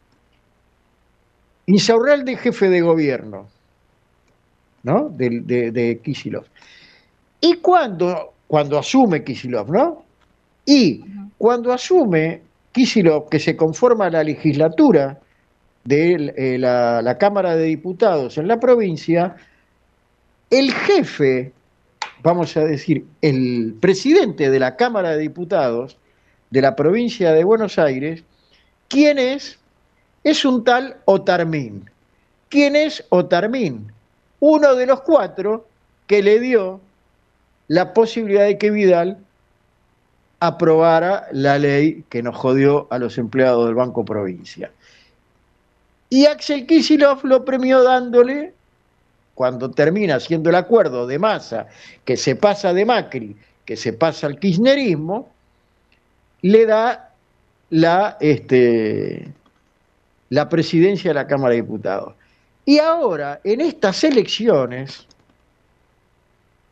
Insaurralde, jefe de gobierno, ¿no? De, de, de Kicillof. Y cuando, cuando asume Kicillof, ¿no? Y cuando asume Kicillof, que se conforma la legislatura de eh, la, la Cámara de Diputados en la provincia, el jefe, vamos a decir, el presidente de la Cámara de Diputados de la provincia de Buenos Aires, ¿quién es? Es un tal Otarmín. ¿Quién es Otarmín? Uno de los cuatro que le dio la posibilidad de que Vidal aprobara la ley que nos jodió a los empleados del Banco Provincia. Y Axel Kicillof lo premió dándole, cuando termina haciendo el acuerdo de Massa, que se pasa de Macri, que se pasa al kirchnerismo, le da la, este, la presidencia de la Cámara de Diputados. Y ahora, en estas elecciones,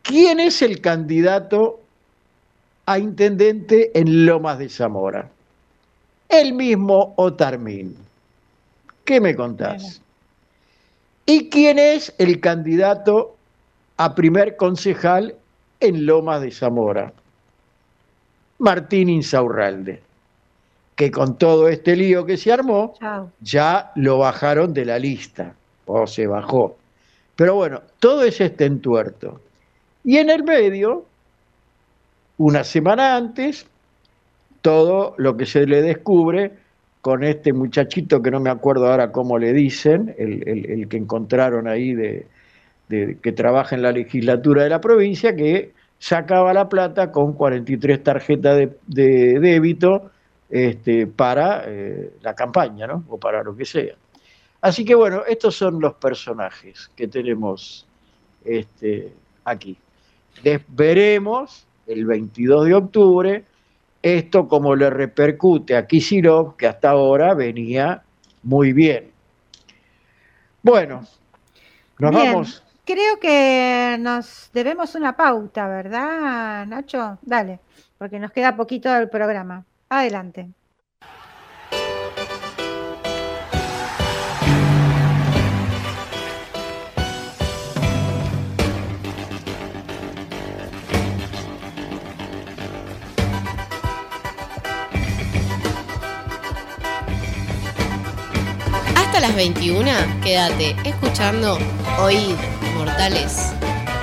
¿quién es el candidato a intendente en Lomas de Zamora? El mismo Otarmín. ¿Qué me contás? Bueno. ¿Y quién es el candidato a primer concejal en Lomas de Zamora? Martín Insaurralde, que con todo este lío que se armó, Chao. ya lo bajaron de la lista, o se bajó. Pero bueno, todo es este entuerto. Y en el medio, una semana antes, todo lo que se le descubre con este muchachito que no me acuerdo ahora cómo le dicen, el, el, el que encontraron ahí de, de, que trabaja en la legislatura de la provincia, que sacaba la plata con cuarenta y tres tarjetas de, de débito este, para eh, la campaña, ¿no? O para lo que sea. Así que bueno, estos son los personajes que tenemos este, aquí. Les veremos el veintidós de octubre esto como le repercute a Kicillof, que hasta ahora venía muy bien. Bueno, nos Bien. vamos. Creo que nos debemos una pauta, ¿verdad, Nacho? Dale, porque nos queda poquito del programa. Adelante. Hasta las veintiuna, quédate escuchando Oíd, Mortales.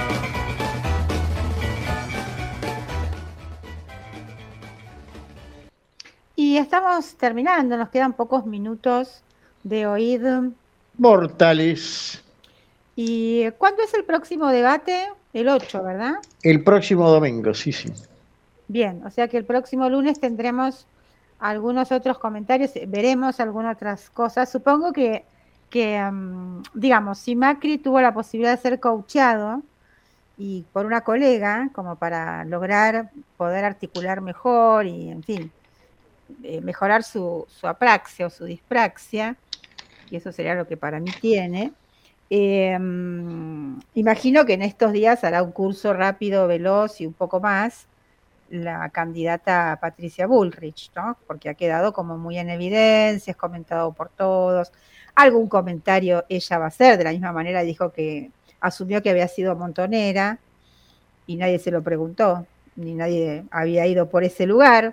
Y estamos terminando, nos quedan pocos minutos de Oíd. Mortales. ¿Y cuándo es el próximo debate? El ocho, ¿verdad? El próximo domingo, sí, sí. Bien, o sea que el próximo lunes tendremos algunos otros comentarios, veremos algunas otras cosas. Supongo que, que um, digamos, si Macri tuvo la posibilidad de ser coacheado y por una colega, como para lograr poder articular mejor y, en fin, eh, mejorar su, su apraxia o su dispraxia, y eso sería lo que para mí tiene, eh, um, imagino que en estos días hará un curso rápido, veloz y un poco más la candidata Patricia Bullrich, ¿no? Porque ha quedado como muy en evidencia, es comentado por todos. Algún comentario ella va a hacer, de la misma manera dijo que asumió que había sido montonera y nadie se lo preguntó, ni nadie había ido por ese lugar.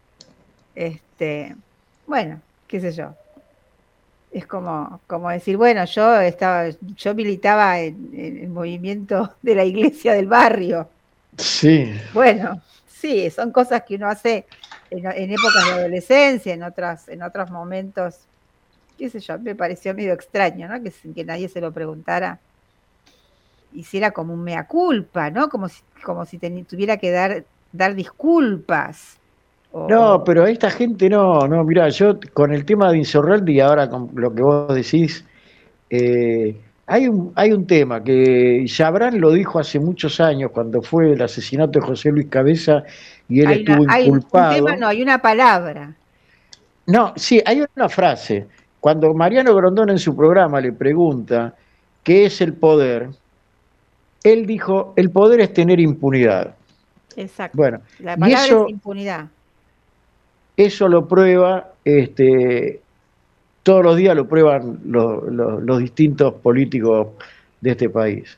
Este, bueno, qué sé yo. Es como, como decir, bueno, yo estaba, yo militaba en, en el movimiento de la iglesia del barrio. Sí. Bueno, sí, son cosas que uno hace en, en épocas de adolescencia, en otras, en otros momentos, qué sé yo, me pareció medio extraño, ¿no? Que sin que nadie se lo preguntara, hiciera como un mea culpa, ¿no? Como si, como si ten, tuviera que dar, dar disculpas. O, No, pero esta gente no, no, mirá, yo con el tema de Insaurralde y ahora con lo que vos decís, eh, hay un, hay un tema que Chabrán lo dijo hace muchos años cuando fue el asesinato de José Luis Cabeza y él hay estuvo una, inculpado. Hay un tema, no, hay una palabra. No, sí, hay una frase. Cuando Mariano Grondona en su programa le pregunta qué es el poder, él dijo, el poder es tener impunidad. Exacto. Bueno, la y palabra eso, es impunidad. Eso lo prueba, este, todos los días lo prueban los, los, los distintos políticos de este país.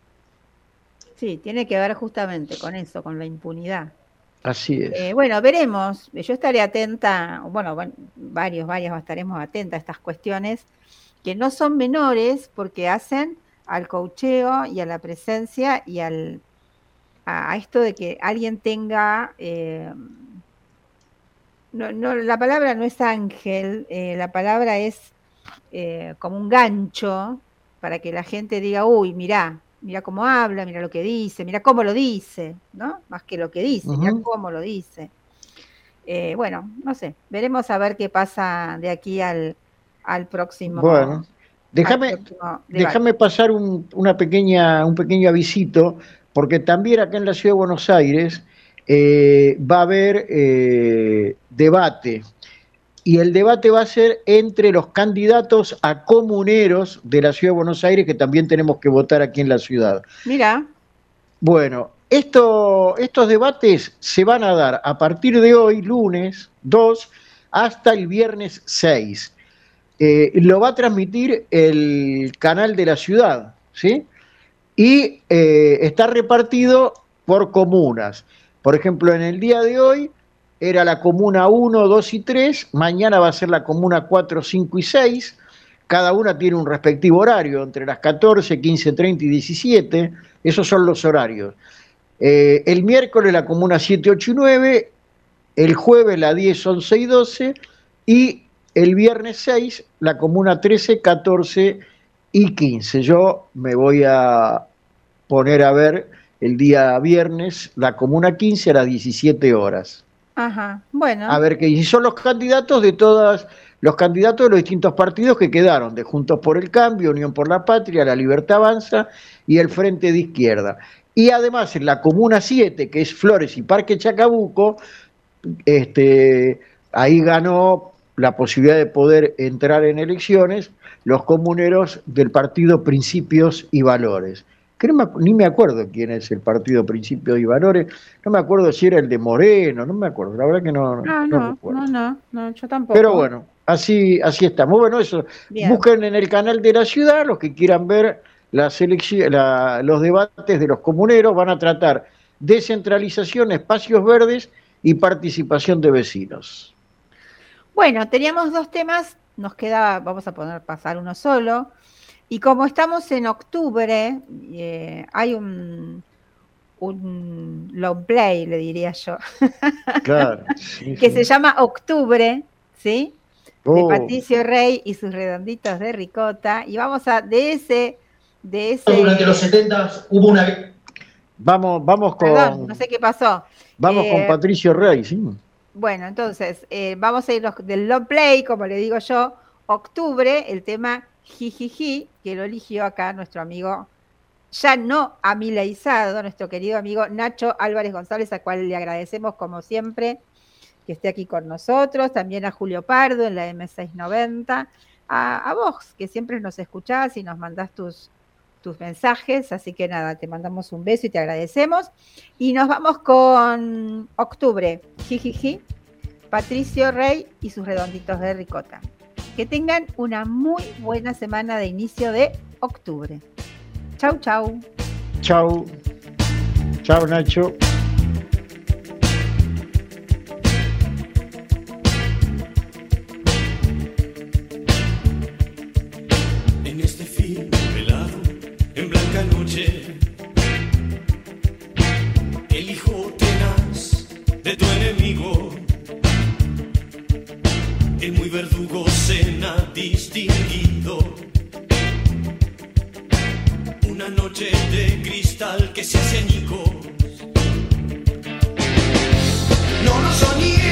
Sí, tiene que ver justamente con eso, con la impunidad. Así es. Eh, bueno, veremos. Yo estaré atenta, bueno, varios, varias estaremos atentas a estas cuestiones que no son menores porque hacen al coacheo y a la presencia y al a, a esto de que alguien tenga, eh, no, no, la palabra no es ángel, eh, la palabra es eh, como un gancho para que la gente diga, uy, mirá, mira cómo habla, mira lo que dice, mira cómo lo dice, ¿no? Más que lo que dice, uh-huh. Mira cómo lo dice. Eh, bueno, no sé, veremos a ver qué pasa de aquí al, al próximo. Bueno, déjame, déjame pasar un, una pequeña, un pequeño avisito, porque también acá en la Ciudad de Buenos Aires eh, va a haber eh, debate. Y el debate va a ser entre los candidatos a comuneros de la Ciudad de Buenos Aires, que también tenemos que votar aquí en la ciudad. Mira. Bueno, esto, estos debates se van a dar a partir de hoy, lunes dos, hasta el viernes seis. Eh, lo va a transmitir el canal de la ciudad, ¿sí? Y eh, está repartido por comunas. Por ejemplo, en el día de hoy era la comuna uno, dos y tres, mañana va a ser la comuna cuatro, cinco y seis, cada una tiene un respectivo horario, entre las catorce, quince, treinta y diecisiete, esos son los horarios. Eh, el miércoles la comuna siete, ocho y nueve, el jueves la diez, once y doce, y el viernes seis, la comuna trece, catorce y quince. Yo me voy a poner a ver el día viernes la comuna quince a las diecisiete horas. Ajá, bueno. A ver qué. Y son los candidatos de todas, los candidatos de los distintos partidos que quedaron, de Juntos por el Cambio, Unión por la Patria, La Libertad Avanza y el Frente de Izquierda. Y además en la comuna siete, que es Flores y Parque Chacabuco, este, ahí ganó la posibilidad de poder entrar en elecciones los comuneros del partido Principios y Valores. Que no me, ni me acuerdo quién es el partido Principios y Valores, no me acuerdo si era el de Moreno, no me acuerdo, la verdad que no, no, no, no, recuerdo. no, no, no, yo tampoco. Pero bueno, así, así estamos. Bueno, eso, Bien. Busquen en el canal de la ciudad, los que quieran ver las elecci- la, los debates de los comuneros, van a tratar descentralización, espacios verdes y participación de vecinos. Bueno, teníamos dos temas, nos queda, vamos a poner pasar uno solo, y como estamos en octubre, eh, hay un, un long play, le diría yo, Claro. Sí, que sí. se llama Octubre, ¿sí? De Oh, Patricio Rey y sus redonditos de ricota, y vamos a, de ese, de ese... Durante los setenta hubo una... vamos, vamos con, Perdón, no sé qué pasó. vamos Eh, con Patricio Rey, sí. Bueno, entonces, eh, vamos a ir del long play, como le digo yo, Octubre, el tema Jijiji, que lo eligió acá nuestro amigo, ya no amileizado, nuestro querido amigo Nacho Álvarez González, al cual le agradecemos como siempre que esté aquí con nosotros, también a Julio Pardo en la eme seiscientos noventa, a, a vos, que siempre nos escuchás y nos mandás tus, tus mensajes, así que nada, te mandamos un beso y te agradecemos. Y nos vamos con Octubre, Jijiji, Patricio Rey y sus redonditos de ricota. Que tengan una muy buena semana de inicio de octubre. Chau, chau. Chau. Chau, Nacho. En este film velado, en blanca noche, el hijo tenaz de tu enemigo, el muy verdugo cena distinguido, una noche de cristal que se hace añicos. No lo soñé.